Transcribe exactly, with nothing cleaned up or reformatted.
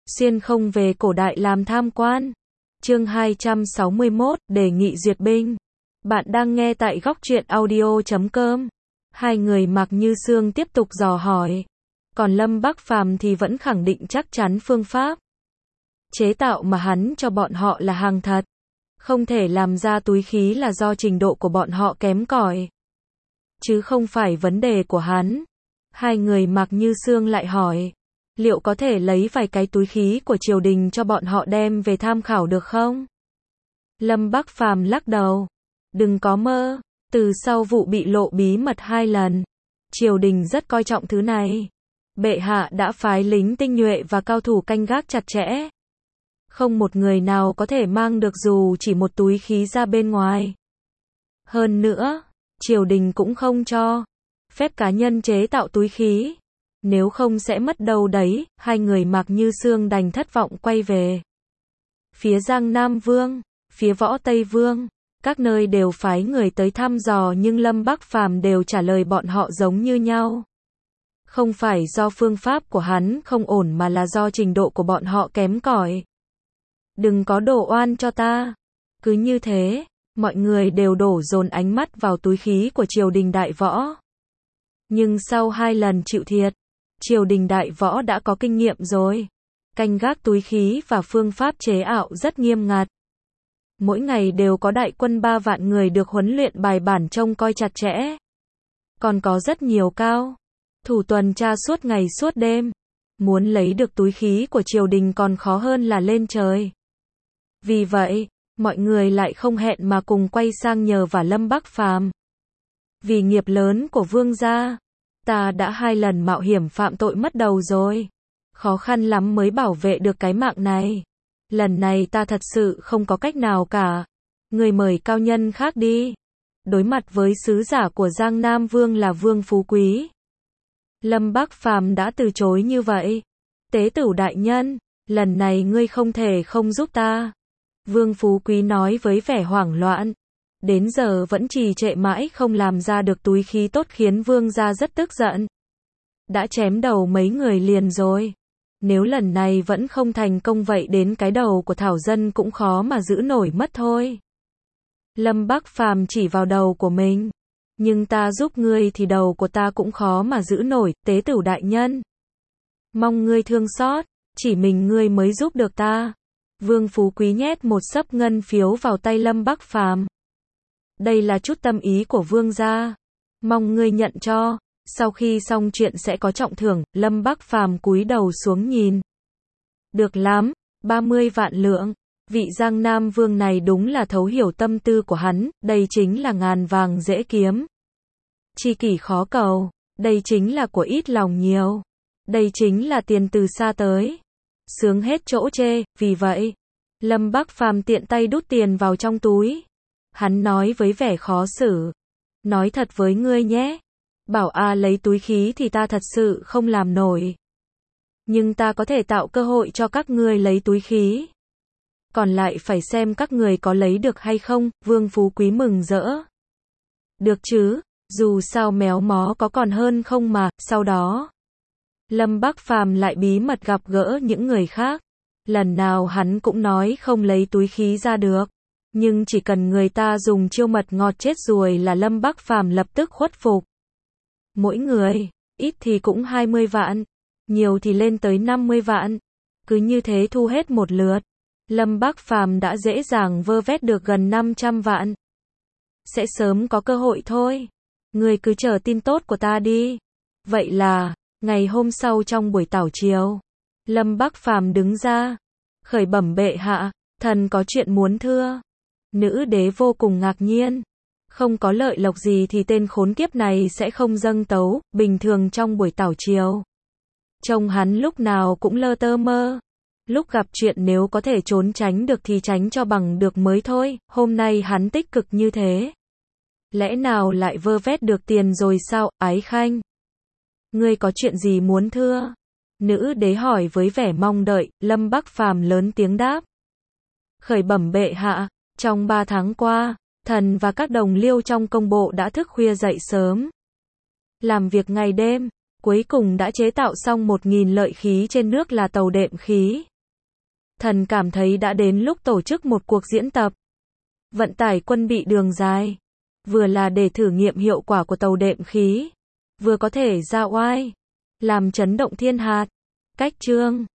xuyên không về cổ đại làm tham quan. Chương hai trăm sáu mươi mốt, đề nghị duyệt binh. Bạn đang nghe tại góc truyện audio chấm com. Hai người Mạc Như Sương tiếp tục dò hỏi. Còn Lâm Bắc Phàm thì vẫn khẳng định chắc chắn phương pháp chế tạo mà hắn cho bọn họ là hàng thật. Không thể làm ra túi khí là do trình độ của bọn họ kém cỏi, chứ không phải vấn đề của hắn. Hai người Mạc Như Sương lại hỏi, liệu có thể lấy vài cái túi khí của triều đình cho bọn họ đem về tham khảo được không? Lâm Bắc Phàm lắc đầu, đừng có mơ. Từ sau vụ bị lộ bí mật hai lần, triều đình rất coi trọng thứ này. Bệ hạ đã phái lính tinh nhuệ và cao thủ canh gác chặt chẽ. Không một người nào có thể mang được dù chỉ một túi khí ra bên ngoài. Hơn nữa, triều đình cũng không cho phép cá nhân chế tạo túi khí. Nếu không sẽ mất đâu đấy. Hai người Mạc Như Sương đành thất vọng quay về. Phía Giang Nam Vương, phía Võ Tây Vương, các nơi đều phái người tới thăm dò nhưng Lâm Bắc Phàm đều trả lời bọn họ giống như nhau. Không phải do phương pháp của hắn không ổn mà là do trình độ của bọn họ kém cỏi. Đừng có đổ oan cho ta. Cứ như thế, mọi người đều đổ dồn ánh mắt vào túi khí của triều đình Đại Võ. Nhưng sau hai lần chịu thiệt, triều đình Đại Võ đã có kinh nghiệm rồi. Canh gác túi khí và phương pháp chế ảo rất nghiêm ngặt. Mỗi ngày đều có đại quân ba vạn người được huấn luyện bài bản trông coi chặt chẽ. Còn có rất nhiều cao thủ tuần tra suốt ngày suốt đêm. Muốn lấy được túi khí của triều đình còn khó hơn là lên trời. Vì vậy, mọi người lại không hẹn mà cùng quay sang nhờ vả Lâm Bắc Phàm. Vì nghiệp lớn của vương gia, ta đã hai lần mạo hiểm phạm tội mất đầu rồi. Khó khăn lắm mới bảo vệ được cái mạng này. Lần này ta thật sự không có cách nào cả. Người mời cao nhân khác đi. Đối mặt với sứ giả của Giang Nam Vương là Vương Phú Quý, Lâm Bắc Phàm đã từ chối như vậy. Tế tửu đại nhân, lần này ngươi không thể không giúp ta. Vương Phú Quý nói với vẻ hoảng loạn. Đến giờ vẫn trì trệ mãi không làm ra được túi khí tốt khiến vương gia rất tức giận. Đã chém đầu mấy người liền rồi. Nếu lần này vẫn không thành công vậy đến cái đầu của Thảo Dân cũng khó mà giữ nổi mất thôi. Lâm Bắc Phàm chỉ vào đầu của mình. Nhưng ta giúp ngươi thì đầu của ta cũng khó mà giữ nổi, tế tửu đại nhân. Mong ngươi thương xót, chỉ mình ngươi mới giúp được ta. Vương Phú Quý nhét một xấp ngân phiếu vào tay Lâm Bắc Phàm. Đây là chút tâm ý của vương gia. Mong ngươi nhận cho. Sau khi xong chuyện sẽ có trọng thưởng. Lâm Bắc Phàm cúi đầu xuống nhìn. Được lắm, ba mươi vạn lượng. Vị Giang Nam Vương này đúng là thấu hiểu tâm tư của hắn. Đây chính là ngàn vàng dễ kiếm, chi kỷ khó cầu. Đây chính là của ít lòng nhiều. Đây chính là tiền từ xa tới. Sướng hết chỗ chê. Vì vậy, Lâm Bắc Phàm tiện tay đút tiền vào trong túi. Hắn nói với vẻ khó xử. Nói thật với ngươi nhé. Bảo a lấy túi khí thì ta thật sự không làm nổi. Nhưng ta có thể tạo cơ hội cho các ngươi lấy túi khí. Còn lại phải xem các người có lấy được hay không. Vương Phú Quý mừng rỡ. Được chứ, dù sao méo mó có còn hơn không mà. Sau đó, Lâm Bắc Phàm lại bí mật gặp gỡ những người khác. Lần nào hắn cũng nói không lấy túi khí ra được. Nhưng chỉ cần người ta dùng chiêu mật ngọt chết ruồi là Lâm Bắc Phàm lập tức khuất phục. Mỗi người, ít thì cũng hai mươi vạn, nhiều thì lên tới năm mươi vạn. Cứ như thế thu hết một lượt, Lâm Bắc Phàm đã dễ dàng vơ vét được gần năm trăm vạn. Sẽ sớm có cơ hội thôi. Người cứ chờ tin tốt của ta đi. Vậy là, ngày hôm sau trong buổi tảo chiều, Lâm Bắc Phàm đứng ra, khởi bẩm bệ hạ, thần có chuyện muốn thưa. Nữ đế vô cùng ngạc nhiên. Không có lợi lộc gì thì tên khốn kiếp này sẽ không dâng tấu. Bình thường trong buổi tảo chiều, trông hắn lúc nào cũng lơ tơ mơ. Lúc gặp chuyện nếu có thể trốn tránh được thì tránh cho bằng được mới thôi. Hôm nay hắn tích cực như thế. Lẽ nào lại vơ vét được tiền rồi sao? Ái khanh, ngươi có chuyện gì muốn thưa? Nữ đế hỏi với vẻ mong đợi. Lâm Bắc Phàm lớn tiếng đáp. Khởi bẩm bệ hạ, trong ba tháng qua, thần và các đồng liêu trong công bộ đã thức khuya dậy sớm, làm việc ngày đêm, cuối cùng đã chế tạo xong một nghìn lợi khí trên nước là tàu đệm khí. Thần cảm thấy đã đến lúc tổ chức một cuộc diễn tập. Vận tải quân bị đường dài. Vừa là để thử nghiệm hiệu quả của tàu đệm khí. Vừa có thể ra oai. Làm chấn động thiên hạt. Cách chương.